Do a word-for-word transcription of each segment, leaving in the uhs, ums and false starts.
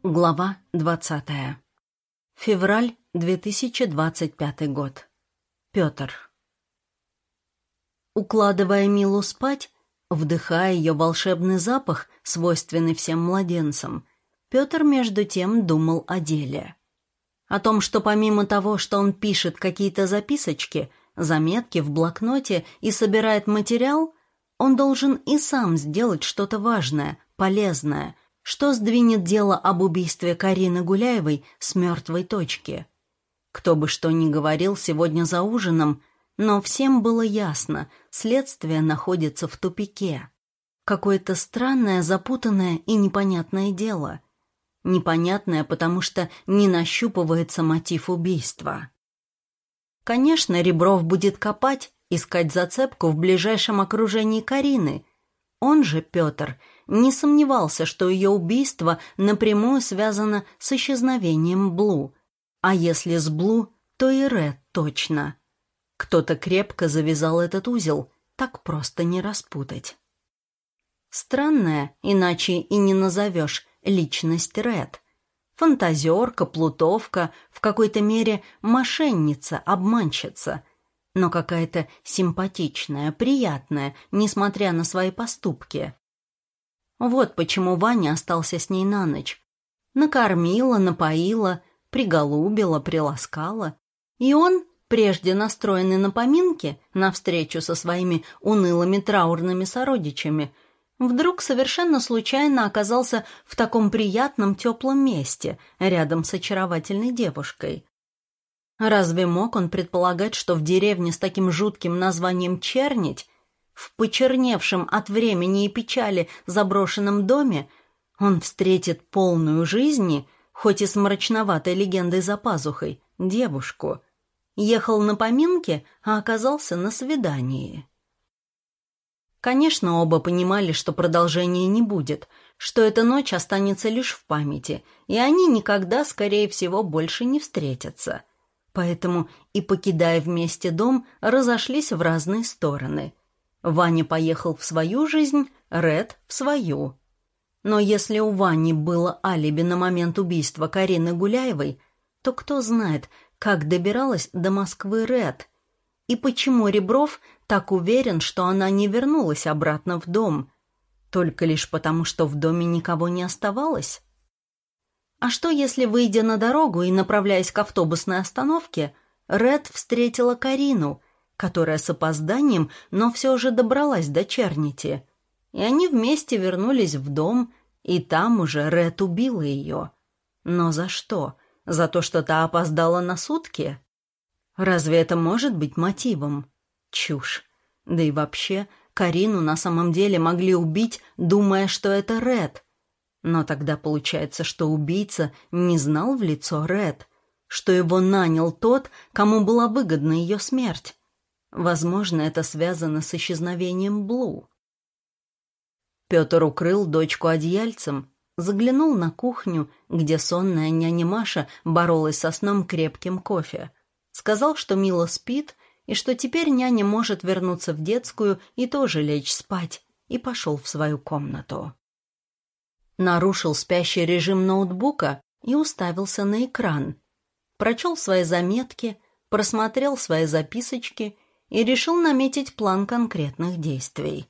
Глава двадцатая. Февраль две тысячи двадцать пятый год. Петр. Укладывая Милу спать, вдыхая ее волшебный запах, свойственный всем младенцам, Петр между тем думал о деле. О том, что помимо того, что он пишет какие-то записочки, заметки в блокноте и собирает материал, он должен и сам сделать что-то важное, полезное, что сдвинет дело об убийстве Карины Гуляевой с мертвой точки. Кто бы что ни говорил сегодня за ужином, но всем было ясно, следствие находится в тупике. Какое-то странное, запутанное и непонятное дело. Непонятное, потому что не нащупывается мотив убийства. Конечно, Ребров будет копать, искать зацепку в ближайшем окружении Карины. Он же, Петр, не сомневался, что ее убийство напрямую связано с исчезновением Блу. А если с Блу, то и Ред точно. Кто-то крепко завязал этот узел, так просто не распутать. Странная, иначе и не назовешь, личность Ред. Фантазерка, плутовка, в какой-то мере мошенница, обманщица, но какая-то симпатичная, приятная, несмотря на свои поступки. Вот почему Ваня остался с ней на ночь. Накормила, напоила, приголубила, приласкала. И он, прежде настроенный на поминки, на встречу со своими унылыми траурными сородичами, вдруг совершенно случайно оказался в таком приятном теплом месте, рядом с очаровательной девушкой. Разве мог он предполагать, что в деревне с таким жутким названием Чернить, в почерневшем от времени и печали заброшенном доме, он встретит полную жизни, хоть и с мрачноватой легендой за пазухой, девушку? Ехал на поминки, а оказался на свидании. Конечно, оба понимали, что продолжения не будет, что эта ночь останется лишь в памяти, и они никогда, скорее всего, больше не встретятся. Поэтому и, покидая вместе дом, разошлись в разные стороны. Ваня поехал в свою жизнь, Ред — в свою. Но если у Вани было алиби на момент убийства Карины Гуляевой, то кто знает, как добиралась до Москвы Ред, и почему Ребров так уверен, что она не вернулась обратно в дом, только лишь потому, что в доме никого не оставалось? А что, если, выйдя на дорогу и направляясь к автобусной остановке, Ред встретила Карину, которая с опозданием, но все же добралась до Чернити, и они вместе вернулись в дом, и там уже Ред убила ее. Но за что? За то, что та опоздала на сутки? Разве это может быть мотивом? Чушь. Да и вообще, Карину на самом деле могли убить, думая, что это Ред. Но тогда получается, что убийца не знал в лицо Ред, что его нанял тот, кому была выгодна ее смерть. Возможно, это связано с исчезновением Блу. Петр укрыл дочку одеяльцем, заглянул на кухню, где сонная няня Маша боролась со сном крепким кофе. Сказал, что Мила спит, и что теперь няня может вернуться в детскую и тоже лечь спать, и пошел в свою комнату. Нарушил спящий режим ноутбука и уставился на экран. Прочел свои заметки, просмотрел свои записочки и решил наметить план конкретных действий.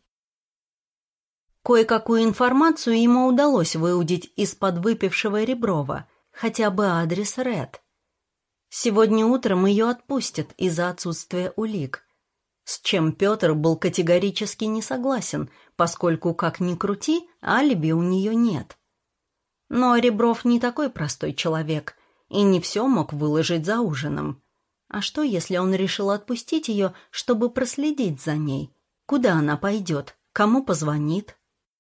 Кое-какую информацию ему удалось выудить из-под выпившего Реброва, хотя бы адрес Ред. Сегодня утром ее отпустят из-за отсутствия улик, с чем Петр был категорически не согласен, поскольку, как ни крути, алиби у нее нет. Но Ребров не такой простой человек и не все мог выложить за ужином. А что, если он решил отпустить ее, чтобы проследить за ней? Куда она пойдет? Кому позвонит?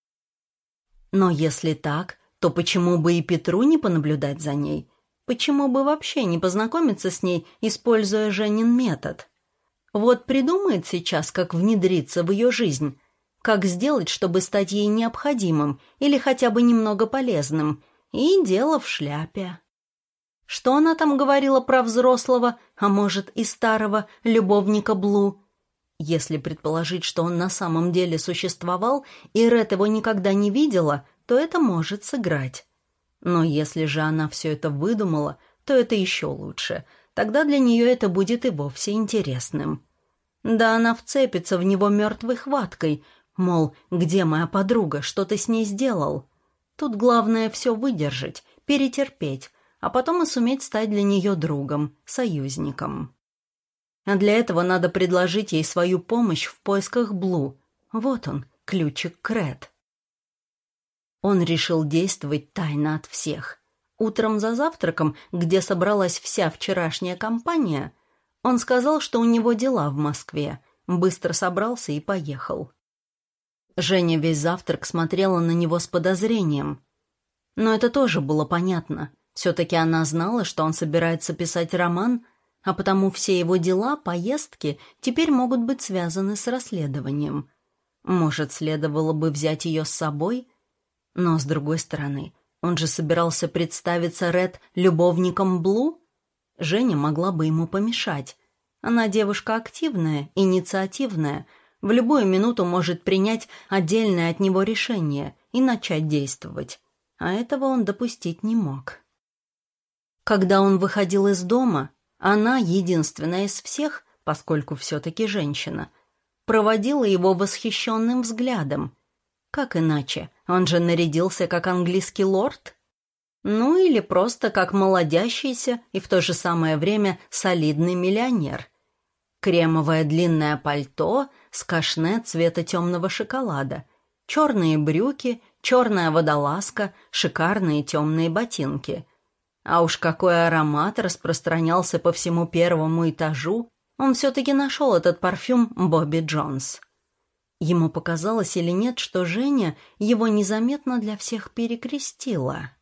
Но если так, то почему бы и Петру не понаблюдать за ней? Почему бы вообще не познакомиться с ней, используя Женин метод? Вот придумает сейчас, как внедриться в ее жизнь, как сделать, чтобы стать ей необходимым или хотя бы немного полезным, и дело в шляпе. Что она там говорила про взрослого, а может и старого, любовника Блу? Если предположить, что он на самом деле существовал, и Ред его никогда не видела, то это может сыграть. Но если же она все это выдумала, то это еще лучше. Тогда для нее это будет и вовсе интересным. Да она вцепится в него мертвой хваткой, мол, где моя подруга, что ты с ней сделал? Тут главное все выдержать, перетерпеть, а потом и суметь стать для нее другом, союзником. А для этого надо предложить ей свою помощь в поисках Блу. Вот он, ключик к Ред. Он решил действовать тайно от всех. Утром за завтраком, где собралась вся вчерашняя компания, он сказал, что у него дела в Москве, быстро собрался и поехал. Женя весь завтрак смотрела на него с подозрением. Но это тоже было понятно. Все-таки она знала, что он собирается писать роман, а потому все его дела, поездки теперь могут быть связаны с расследованием. Может, следовало бы взять ее с собой? Но, с другой стороны, он же собирался представиться Ред любовником Блу? Женя могла бы ему помешать. Она девушка активная, инициативная, в любую минуту может принять отдельное от него решение и начать действовать. А этого он допустить не мог. Когда он выходил из дома, она, единственная из всех, поскольку все-таки женщина, проводила его восхищенным взглядом. Как иначе? Он же нарядился как английский лорд? Ну или просто как молодящийся и в то же самое время солидный миллионер. Кремовое длинное пальто с кашне цвета темного шоколада, черные брюки, черная водолазка, шикарные темные ботинки. А уж какой аромат распространялся по всему первому этажу, он все-таки нашел этот парфюм Бобби Джонс. Ему показалось или нет, что Женя его незаметно для всех перекрестила.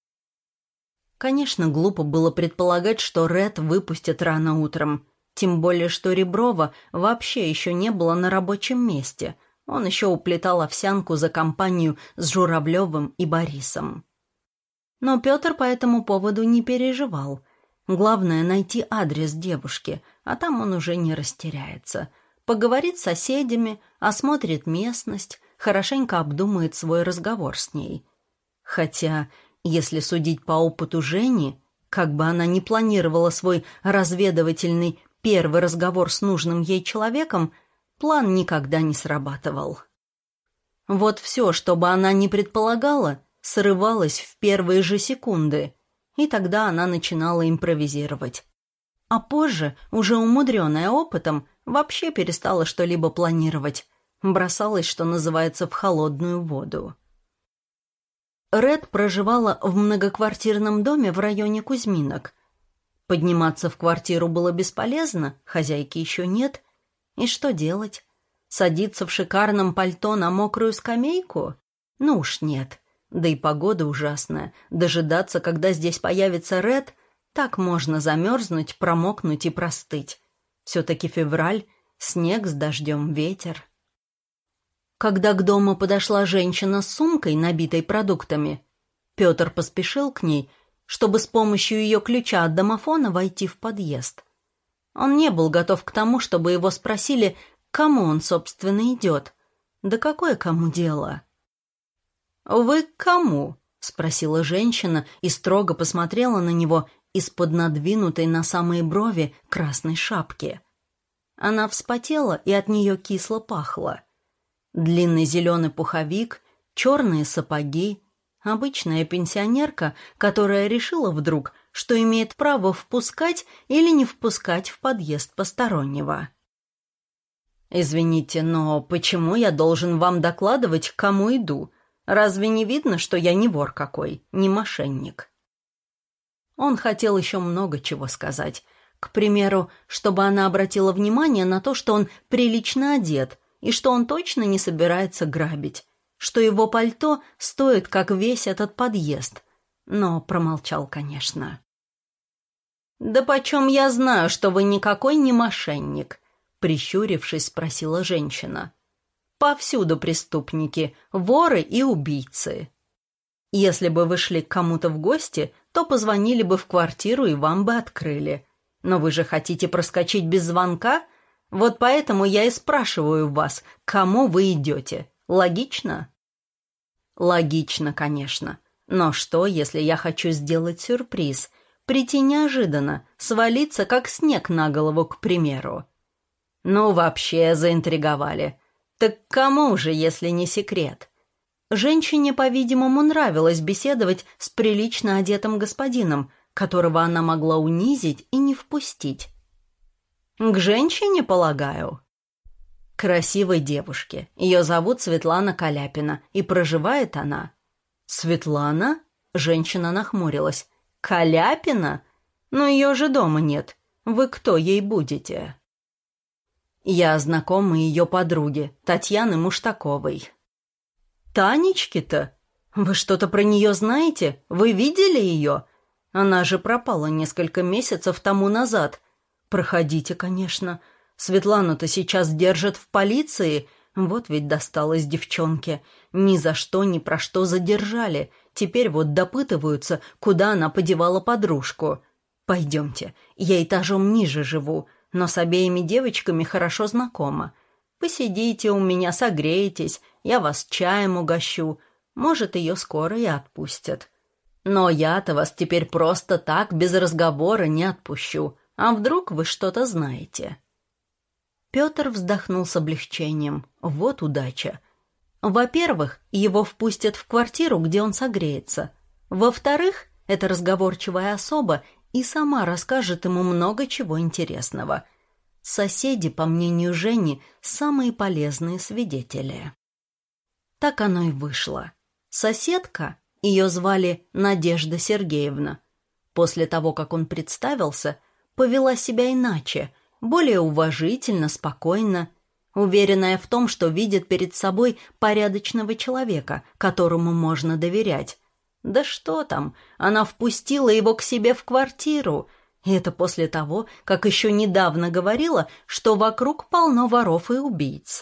Конечно, глупо было предполагать, что Ред выпустят рано утром, тем более, что Реброва вообще еще не было на рабочем месте, он еще уплетал овсянку за компанию с Журавлевым и Борисом. Но Петр по этому поводу не переживал. Главное — найти адрес девушки, а там он уже не растеряется. Поговорит с соседями, осмотрит местность, хорошенько обдумает свой разговор с ней. Хотя, если судить по опыту Жени, как бы она ни планировала свой разведывательный первый разговор с нужным ей человеком, план никогда не срабатывал. Вот все, что бы она ни предполагала, срывалось в первые же секунды, и тогда она начинала импровизировать. А позже, уже умудренная опытом, вообще перестала что-либо планировать, бросалась, что называется, в холодную воду. Ред проживала в многоквартирном доме в районе Кузьминок. Подниматься в квартиру было бесполезно, хозяйки еще нет. И что делать? Садиться в шикарном пальто на мокрую скамейку? Ну уж нет. Да и погода ужасная. Дожидаться, когда здесь появится Ред, так можно замерзнуть, промокнуть и простыть. Все-таки февраль, снег с дождем, ветер. Когда к дому подошла женщина с сумкой, набитой продуктами, Петр поспешил к ней, чтобы с помощью ее ключа от домофона войти в подъезд. Он не был готов к тому, чтобы его спросили, к кому он, собственно, идет. Да какое кому дело? «Вы к кому?» — спросила женщина и строго посмотрела на него из-под надвинутой на самые брови красной шапки. Она вспотела, и от нее кисло пахло. Длинный зеленый пуховик, черные сапоги. Обычная пенсионерка, которая решила вдруг, что имеет право впускать или не впускать в подъезд постороннего. «Извините, но почему я должен вам докладывать, к кому иду? Разве не видно, что я не вор какой, не мошенник?» Он хотел еще много чего сказать. К примеру, чтобы она обратила внимание на то, что он прилично одет, и что он точно не собирается грабить, что его пальто стоит, как весь этот подъезд. Но промолчал, конечно. «Да почем я знаю, что вы никакой не мошенник?» — прищурившись, спросила женщина. «Повсюду преступники, воры и убийцы. Если бы вы шли к кому-то в гости, то позвонили бы в квартиру и вам бы открыли. Но вы же хотите проскочить без звонка? Вот поэтому я и спрашиваю вас, к кому вы идете. Логично?» «Логично, конечно. Но что, если я хочу сделать сюрприз? Прийти неожиданно, свалиться, как снег на голову, к примеру. Ну, вообще заинтриговали. Так кому же, если не секрет? Женщине, по-видимому, нравилось беседовать с прилично одетым господином, которого она могла унизить и не впустить. К женщине, полагаю? Красивой девушке. Ее зовут Светлана Каляпина, и проживает она... Светлана? Женщина нахмурилась. Каляпина? Но ее же дома нет. Вы кто ей будете? Я знакома ее подруги, Татьяны Муштаковой. Танечки-то? Вы что-то про нее знаете? Вы видели ее? Она же пропала несколько месяцев тому назад. Проходите, конечно. Светлану-то сейчас держат в полиции. Вот ведь досталось девчонке. Ни за что, ни про что задержали. Теперь вот допытываются, куда она подевала подружку. Пойдемте, я этажом ниже живу, но с обеими девочками хорошо знакома. Посидите у меня, согреетесь, я вас чаем угощу. Может, ее скоро и отпустят. Но я-то вас теперь просто так, без разговора, не отпущу. А вдруг вы что-то знаете?» Петр вздохнул с облегчением. Вот удача. Во-первых, его впустят в квартиру, где он согреется. Во-вторых, эта разговорчивая особа и сама расскажет ему много чего интересного. Соседи, по мнению Жени, самые полезные свидетели. Так оно и вышло. Соседка, ее звали Надежда Сергеевна, после того, как он представился, повела себя иначе, более уважительно, спокойно, уверенная в том, что видит перед собой порядочного человека, которому можно доверять. Да что там, она впустила его к себе в квартиру, и это после того, как еще недавно говорила, что вокруг полно воров и убийц.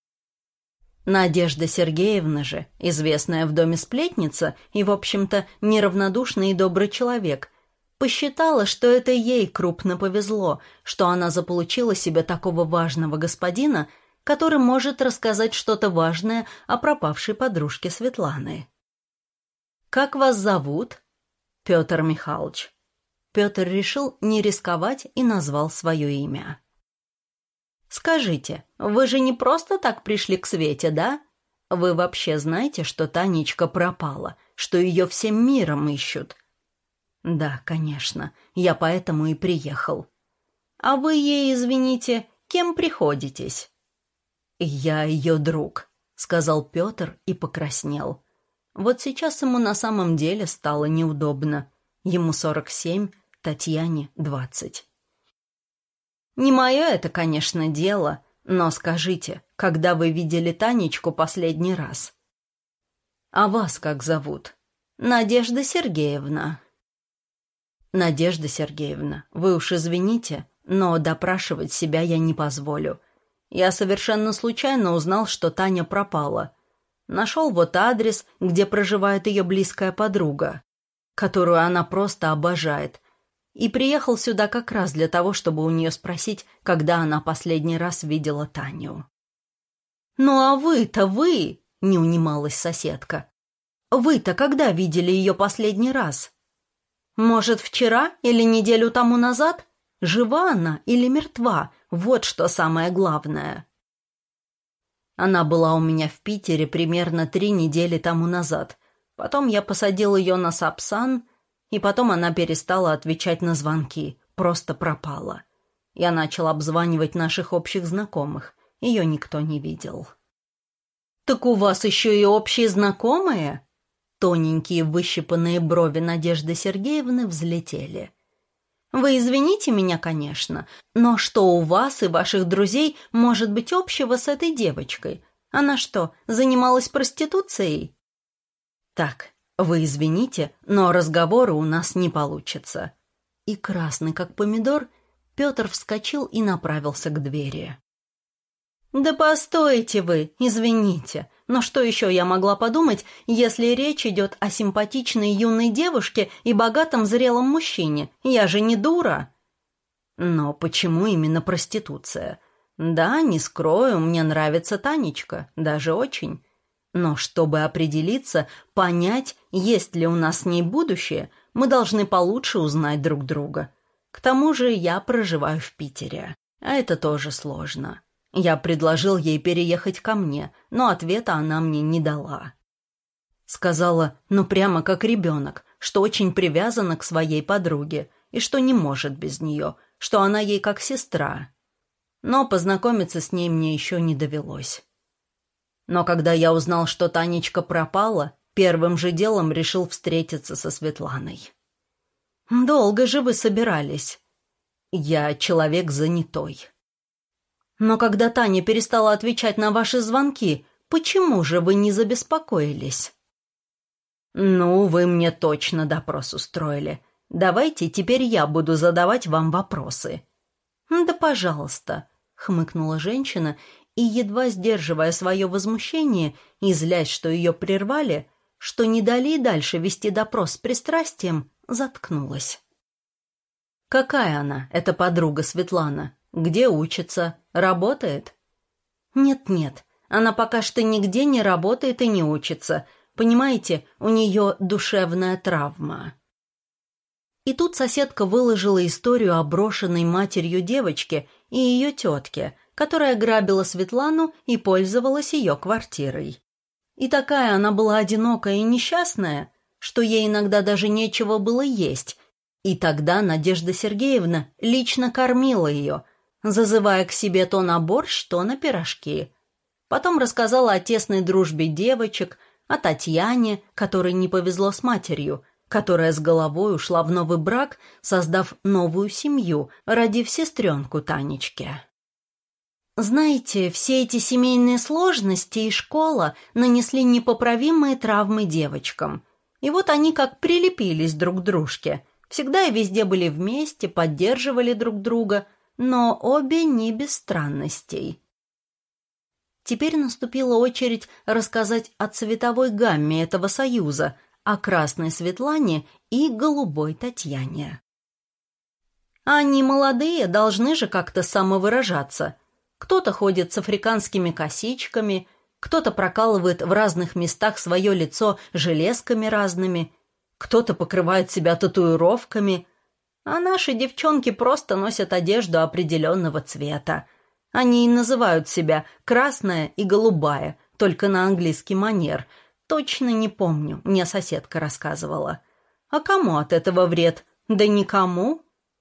Надежда Сергеевна же, известная в доме сплетница и, в общем-то, неравнодушный и добрый человек, посчитала, что это ей крупно повезло, что она заполучила себе такого важного господина, который может рассказать что-то важное о пропавшей подружке Светланы. «Как вас зовут?» «Петр Михайлович». Петр решил не рисковать и назвал свое имя. «Скажите, вы же не просто так пришли к Свете, да? Вы вообще знаете, что Танечка пропала, что ее всем миром ищут?» «Да, конечно, я поэтому и приехал». «А вы ей, извините, кем приходитесь?» «Я ее друг», — сказал Петр и покраснел. Вот сейчас ему на самом деле стало неудобно. Ему сорок семь, Татьяне двадцать. «Не мое это, конечно, дело, но скажите, когда вы видели Танечку последний раз?» «А вас как зовут?» «Надежда Сергеевна». «Надежда Сергеевна, вы уж извините, но допрашивать себя я не позволю. Я совершенно случайно узнал, что Таня пропала. Нашел вот адрес, где проживает ее близкая подруга, которую она просто обожает, и приехал сюда как раз для того, чтобы у нее спросить, когда она последний раз видела Таню». «Ну а вы-то вы!» — не унималась соседка. «Вы-то когда видели ее последний раз? Может, вчера или неделю тому назад? Жива она или мертва? Вот что самое главное». «Она была у меня в Питере примерно три недели тому назад. Потом я посадил ее на Сапсан, и потом она перестала отвечать на звонки, просто пропала. Я начал обзванивать наших общих знакомых. Ее никто не видел». «Так у вас еще и общие знакомые?» Тоненькие выщипанные брови Надежды Сергеевны взлетели. «Вы извините меня, конечно, но что у вас и ваших друзей может быть общего с этой девочкой? Она что, занималась проституцией?» «Так, вы извините, но разговора у нас не получится». И красный, как помидор, Петр вскочил и направился к двери. «Да постойте вы, извините, но что еще я могла подумать, если речь идет о симпатичной юной девушке и богатом зрелом мужчине? Я же не дура». «Но почему именно проституция? Да, не скрою, мне нравится Танечка, даже очень. Но чтобы определиться, понять, есть ли у нас с ней будущее, мы должны получше узнать друг друга. К тому же я проживаю в Питере, а это тоже сложно. Я предложил ей переехать ко мне, но ответа она мне не дала. Сказала, ну прямо как ребенок, что очень привязана к своей подруге и что не может без нее, что она ей как сестра. Но познакомиться с ней мне еще не довелось. Но когда я узнал, что Танечка пропала, первым же делом решил встретиться со Светланой. «Долго же вы собирались?» «Я человек занятой». «Но когда Таня перестала отвечать на ваши звонки, почему же вы не забеспокоились?» «Ну, вы мне точно допрос устроили. Давайте теперь я буду задавать вам вопросы». «Да, пожалуйста», — хмыкнула женщина и, едва сдерживая свое возмущение и злясь, что ее прервали, что не дали и дальше вести допрос с пристрастием, заткнулась. «Какая она, эта подруга Светлана? Где учится? Работает?» «Нет-нет, она пока что нигде не работает и не учится. Понимаете, у нее душевная травма». И тут соседка выложила историю о брошенной матерью девочке и ее тетке, которая грабила Светлану и пользовалась ее квартирой. И такая она была одинокая и несчастная, что ей иногда даже нечего было есть, и тогда Надежда Сергеевна лично кормила ее, зазывая к себе то на борщ, то на пирожки. Потом рассказала о тесной дружбе девочек, о Татьяне, которой не повезло с матерью, которая с головой ушла в новый брак, создав новую семью, родив сестренку Танечки. Знаете, все эти семейные сложности и школа нанесли непоправимые травмы девочкам. И вот они как прилепились друг к дружке. Всегда и везде были вместе, поддерживали друг друга, но обе не без странностей. Теперь наступила очередь рассказать о цветовой гамме этого союза, о красной Светлане и голубой Татьяне. Они молодые, должны же как-то самовыражаться. Кто-то ходит с африканскими косичками, кто-то прокалывает в разных местах свое лицо железками разными, кто-то покрывает себя татуировками, а наши девчонки просто носят одежду определенного цвета. Они и называют себя «красная» и «голубая», только на английский манер. Точно не помню, мне соседка рассказывала. А кому от этого вред? Да никому.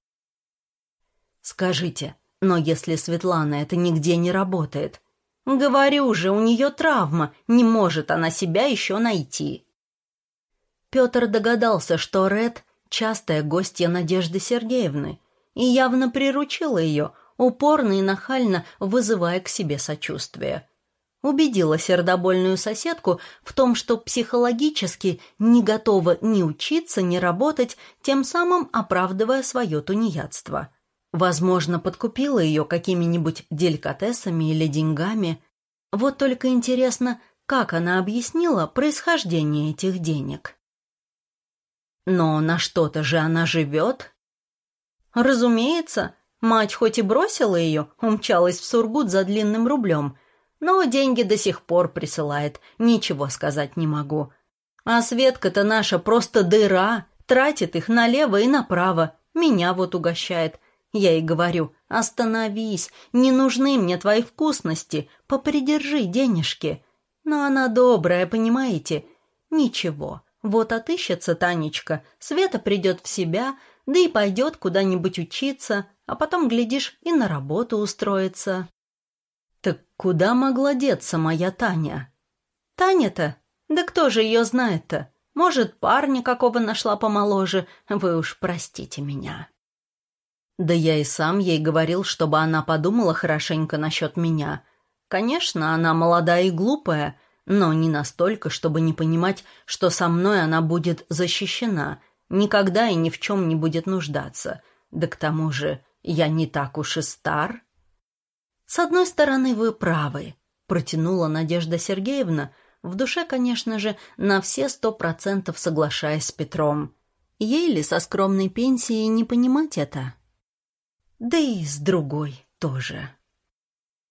Скажите, но если Светлана это нигде не работает? Говорю же, у нее травма, не может она себя еще найти. Петр догадался, что Ред — частая гостья Надежды Сергеевны, и явно приручила ее, упорно и нахально вызывая к себе сочувствие. Убедила сердобольную соседку в том, что психологически не готова ни учиться, ни работать, тем самым оправдывая свое тунеядство. Возможно, подкупила ее какими-нибудь деликатесами или деньгами. Вот только интересно, как она объяснила происхождение этих денег. Но на что-то же она живет. Разумеется, мать хоть и бросила ее, умчалась в Сургут за длинным рублем, но деньги до сих пор присылает, ничего сказать не могу. А Светка-то наша просто дыра, тратит их налево и направо, меня вот угощает. Я ей говорю: остановись, не нужны мне твои вкусности, попридержи денежки. Но она добрая, понимаете? Ничего, вот отыщется Танечка, Света придет в себя, да и пойдет куда-нибудь учиться, а потом, глядишь, и на работу устроится. Так куда могла деться моя Таня? Таня-то? Да кто же ее знает-то? Может, парня какого нашла помоложе, вы уж простите меня. Да я и сам ей говорил, чтобы она подумала хорошенько насчет меня. Конечно, она молодая и глупая, но не настолько, чтобы не понимать, что со мной она будет защищена, никогда и ни в чем не будет нуждаться. Да к тому же я не так уж и стар. «С одной стороны, вы правы», — протянула Надежда Сергеевна, в душе, конечно же, на все сто процентов соглашаясь с Петром. Ей ли со скромной пенсией не понимать это? Да и с другой тоже.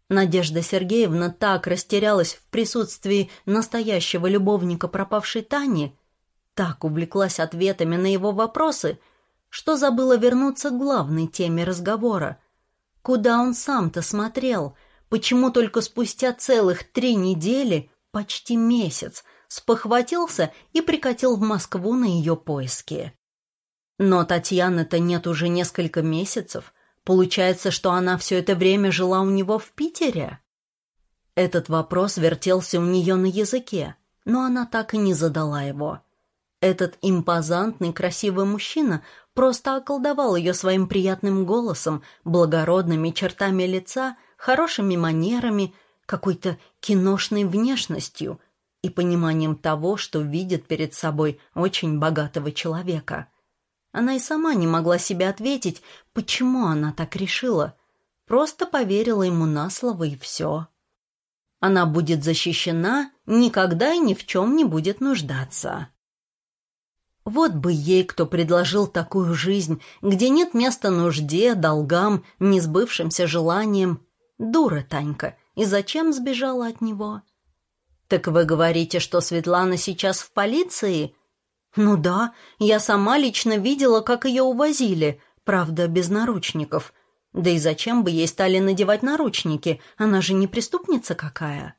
Надежда Сергеевна так растерялась в присутствии настоящего любовника пропавшей Тани, так увлеклась ответами на его вопросы, что забыла вернуться к главной теме разговора. Куда он сам-то смотрел? Почему только спустя целых три недели, почти месяц, спохватился и прикатил в Москву на ее поиски? Но Татьяны-то нет уже несколько месяцев. Получается, что она все это время жила у него в Питере? Этот вопрос вертелся у нее на языке, но она так и не задала его. Этот импозантный, красивый мужчина просто околдовал ее своим приятным голосом, благородными чертами лица, хорошими манерами, какой-то киношной внешностью и пониманием того, что видит перед собой очень богатого человека. Она и сама не могла себе ответить, почему она так решила. Просто поверила ему на слово, и все. Она будет защищена, никогда и ни в чем не будет нуждаться. Вот бы ей кто предложил такую жизнь, где нет места нужде, долгам, несбывшимся желаниям. Дура Танька, и зачем сбежала от него? «Так вы говорите, что Светлана сейчас в полиции?» «Ну да, я сама лично видела, как ее увозили, правда, без наручников. Да и зачем бы ей стали надевать наручники? Она же не преступница какая».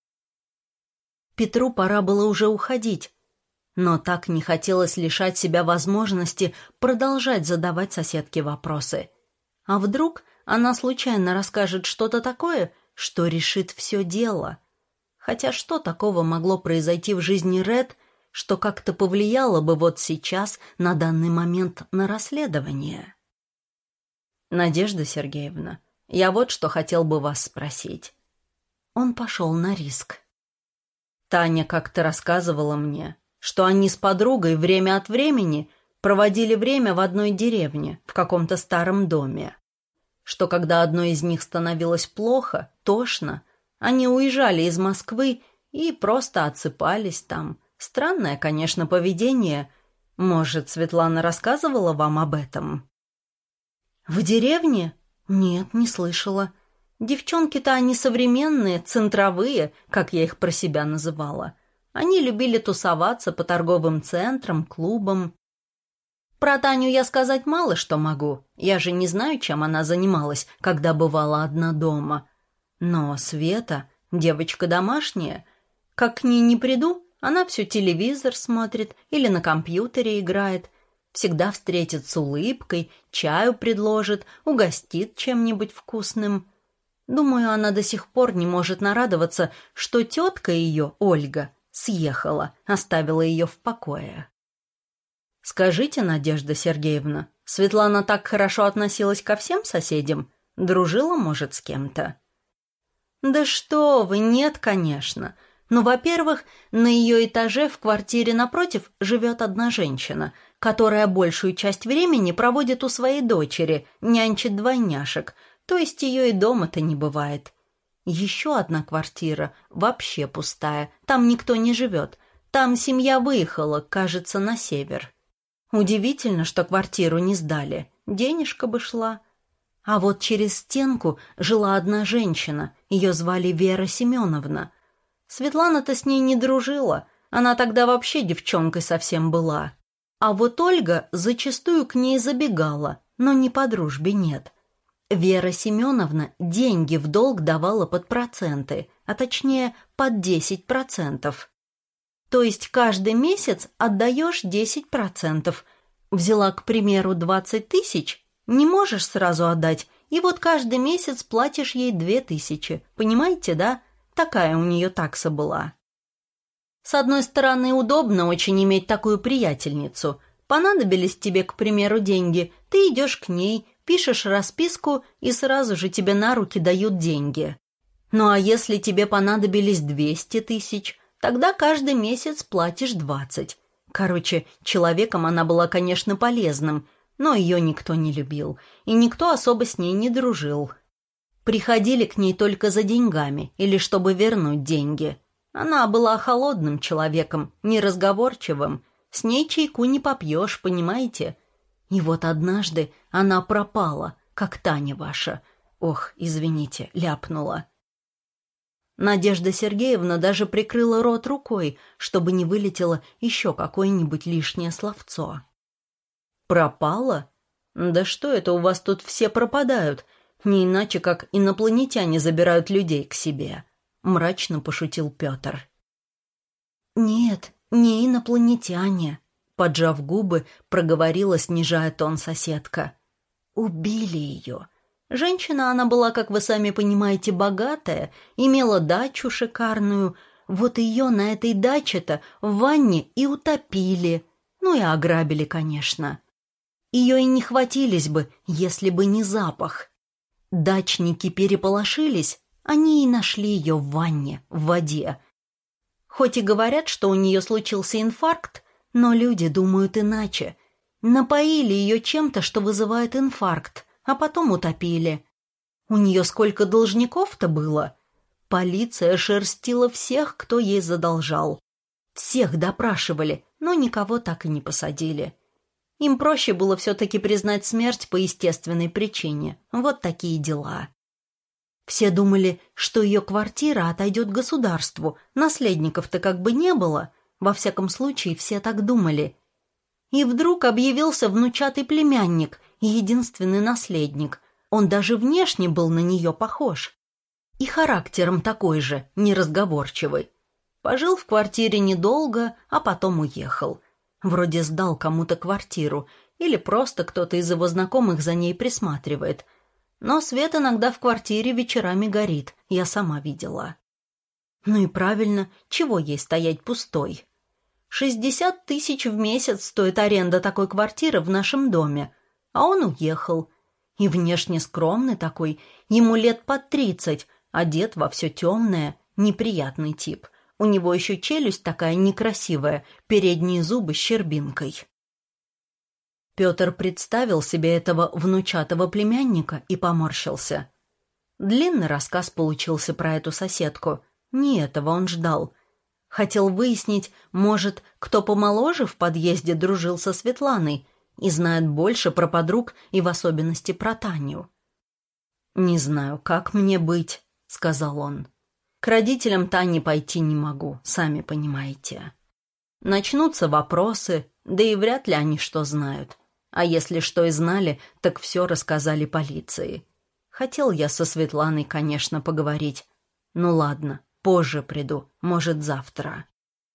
Петру пора было уже уходить, но так не хотелось лишать себя возможности продолжать задавать соседке вопросы. А вдруг она случайно расскажет что-то такое, что решит все дело? Хотя что такого могло произойти в жизни Ред, что как-то повлияло бы вот сейчас, на данный момент, на расследование? «Надежда Сергеевна, я вот что хотел бы вас спросить». Он пошел на риск. Таня как-то рассказывала мне, что они с подругой время от времени проводили время в одной деревне, в каком-то старом доме. Что когда одной из них становилось плохо, тошно, они уезжали из Москвы и просто отсыпались там. Странное, конечно, поведение. Может, Светлана рассказывала вам об этом? В деревне? Нет, не слышала. Девчонки-то они современные, центровые, как я их про себя называла. Они любили тусоваться по торговым центрам, клубам. Про Таню я сказать мало что могу. Я же не знаю, чем она занималась, когда бывала одна дома. Но Света, девочка домашняя, как к ней не приду, она все телевизор смотрит или на компьютере играет, всегда встретит с улыбкой, чаю предложит, угостит чем-нибудь вкусным. Думаю, она до сих пор не может нарадоваться, что тетка ее, Ольга, съехала, оставила ее в покое. Скажите, Надежда Сергеевна, Светлана так хорошо относилась ко всем соседям? Дружила, может, с кем-то? Да что вы, нет, конечно. Но, во-первых, на ее этаже в квартире напротив живет одна женщина, которая большую часть времени проводит у своей дочери, нянчит двойняшек, то есть ее и дома-то не бывает. Еще одна квартира вообще пустая, там никто не живет, там семья выехала, кажется, на север. Удивительно, что квартиру не сдали, денежка бы шла. А вот через стенку жила одна женщина, ее звали Вера Семеновна. Светлана-то с ней не дружила, она тогда вообще девчонкой совсем была. А вот Ольга зачастую к ней забегала, но не по дружбе нет. Вера Семеновна деньги в долг давала под проценты, а точнее под десять процентов. То есть каждый месяц отдаешь десять процентов. Взяла, к примеру, двадцать тысяч, не можешь сразу отдать, и вот каждый месяц платишь ей две тысячи. Понимаете, да? Такая у нее такса была. С одной стороны, удобно очень иметь такую приятельницу. Понадобились тебе, к примеру, деньги, ты идешь к ней, пишешь расписку, и сразу же тебе на руки дают деньги. Ну а если тебе понадобились двести тысяч, тогда каждый месяц платишь двадцать. Короче, человеком она была, конечно, полезным, но ее никто не любил, и никто особо с ней не дружил. Приходили к ней только за деньгами или чтобы вернуть деньги. Она была холодным человеком, неразговорчивым, с ней чайку не попьешь, понимаете? И вот однажды она пропала, как Таня ваша. Ох, извините, ляпнула. Надежда Сергеевна даже прикрыла рот рукой, чтобы не вылетело еще какое-нибудь лишнее словцо. «Пропала? Да что это у вас тут все пропадают? Не иначе, как инопланетяне забирают людей к себе», — мрачно пошутил Петр. «Нет, не инопланетяне», — поджав губы, проговорила, снижая тон соседка. «Убили ее. Женщина она была, как вы сами понимаете, богатая, имела дачу шикарную. Вот ее на этой даче-то в ванне и утопили. Ну и ограбили, конечно. Ее и не хватились бы, если бы не запах. Дачники переполошились, они и нашли ее в ванне, в воде. Хоть и говорят, что у нее случился инфаркт, но люди думают иначе. Напоили ее чем-то, что вызывает инфаркт, а потом утопили. У нее сколько должников-то было? Полиция шерстила всех, кто ей задолжал. Всех допрашивали, но никого так и не посадили. Им проще было все-таки признать смерть по естественной причине. Вот такие дела. Все думали, что ее квартира отойдет государству, наследников-то как бы не было, во всяком случае все так думали. И вдруг объявился внучатый племянник, единственный наследник. Он даже внешне был на нее похож. И характером такой же, неразговорчивый. Пожил в квартире недолго, а потом уехал. Вроде сдал кому-то квартиру, или просто кто-то из его знакомых за ней присматривает. Но свет иногда в квартире вечерами горит, я сама видела. Ну и правильно, чего ей стоять пустой? Шестьдесят тысяч в месяц стоит аренда такой квартиры в нашем доме, а он уехал. И внешне скромный такой, ему лет под тридцать, одет во все темное, неприятный тип. У него еще челюсть такая некрасивая, передние зубы с щербинкой. Петр представил себе этого внучатого племянника и поморщился. Длинный рассказ получился про эту соседку. Не этого он ждал. Хотел выяснить, может, кто помоложе в подъезде дружил со Светланой и знает больше про подруг и в особенности про Таню. «Не знаю, как мне быть», — сказал он. «К родителям Тани пойти не могу, сами понимаете. Начнутся вопросы, да и вряд ли они что знают. А если что и знали, так все рассказали полиции. Хотел я со Светланой, конечно, поговорить. Ну ладно, позже приду, может, завтра».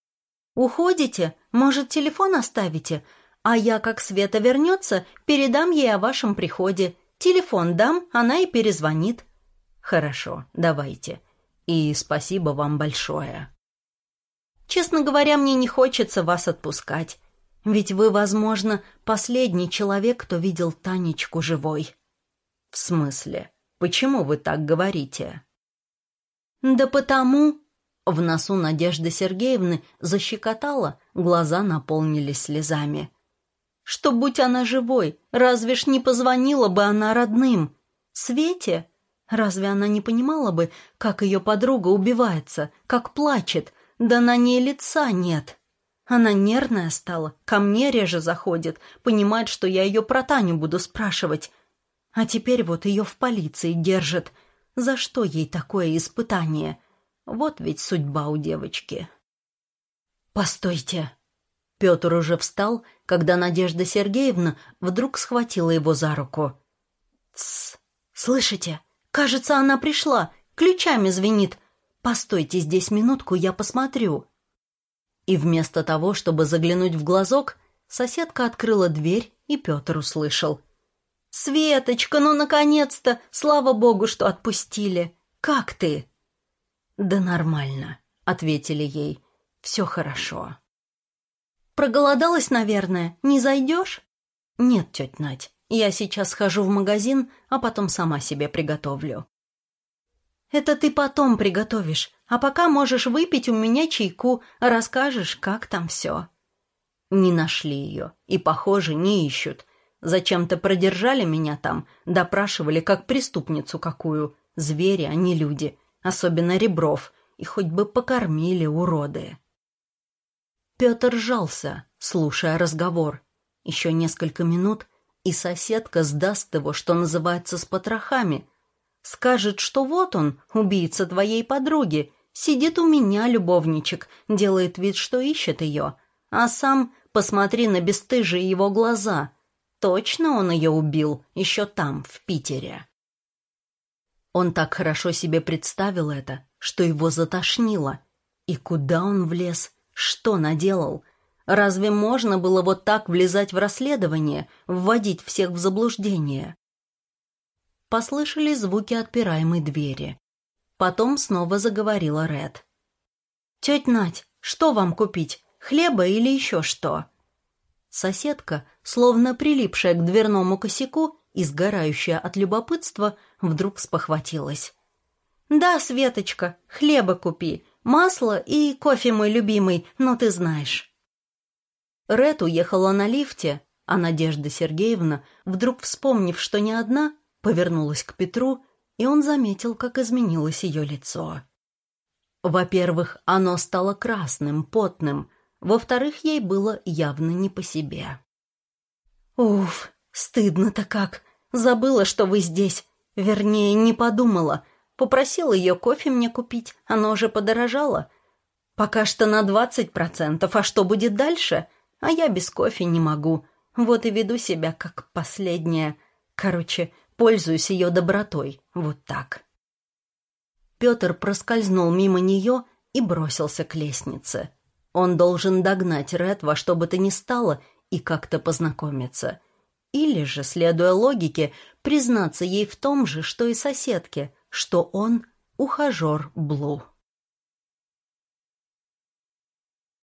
«Уходите? Может, телефон оставите? А я, как Света вернется, передам ей о вашем приходе. Телефон дам, она и перезвонит». «Хорошо, давайте. И спасибо вам большое». «Честно говоря, мне не хочется вас отпускать. Ведь вы, возможно, последний человек, кто видел Танечку живой». «В смысле? Почему вы так говорите?» «Да потому...» В носу Надежды Сергеевны защекотало, глаза наполнились слезами. «Что, будь она живой, разве ж не позвонила бы она родным? Свете? Разве она не понимала бы, как ее подруга убивается, как плачет? Да на ней лица нет. Она нервная стала, ко мне реже заходит, понимает, что я ее про Таню буду спрашивать. А теперь вот ее в полиции держат. За что ей такое испытание? Вот ведь судьба у девочки». «Постойте». Петр уже встал, когда Надежда Сергеевна вдруг схватила его за руку. «Тссс! Слышите? Кажется, она пришла, ключами звенит. Постойте здесь минутку, я посмотрю». И вместо того, чтобы заглянуть в глазок, соседка открыла дверь, и Петр услышал. «Светочка, ну, наконец-то! Слава богу, что отпустили! Как ты?» «Да нормально», — ответили ей. «Все хорошо». «Проголодалась, наверное? Не зайдешь?» «Нет, тетя Надь, я сейчас схожу в магазин, а потом сама себе приготовлю». «Это ты потом приготовишь, а пока можешь выпить у меня чайку, расскажешь, как там все». Не нашли ее и, похоже, не ищут. Зачем-то продержали меня там, допрашивали как преступницу какую. Звери, а не люди, особенно Ребров, и хоть бы покормили, уроды. Петр сжался, слушая разговор. Еще несколько минут, и соседка сдаст его, что называется, с потрохами. Скажет, что вот он, убийца твоей подруги, сидит у меня, любовничек, делает вид, что ищет ее. А сам посмотри на бесстыжие его глаза. Точно он ее убил, еще там, в Питере. Он так хорошо себе представил это, что его затошнило. И куда он влез? Что наделал? Разве можно было вот так влезать в расследование, вводить всех в заблуждение? Послышались звуки отпираемой двери. Потом снова заговорила Ред. «Тетя Надь, что вам купить? Хлеба или еще что?» Соседка, словно прилипшая к дверному косяку и сгорающая от любопытства, вдруг спохватилась. «Да, Светочка, хлеба купи, масло и кофе мой любимый, ну ты знаешь». Ред уехала на лифте, а Надежда Сергеевна, вдруг вспомнив, что не одна, повернулась к Петру, и он заметил, как изменилось ее лицо. Во-первых, оно стало красным, потным. Во-вторых, ей было явно не по себе. «Уф, стыдно-то как! Забыла, что вы здесь. Вернее, не подумала. Попросила ее кофе мне купить, оно уже подорожало. Пока что на двадцать процентов, а что будет дальше? А я без кофе не могу. Вот и веду себя как последняя. Короче, пользуюсь ее добротой. Вот так». Петр проскользнул мимо нее и бросился к лестнице. Он должен догнать Ред во что бы то ни стало и как-то познакомиться. Или же, следуя логике, признаться ей в том же, что и соседке, что он ухажер Блу.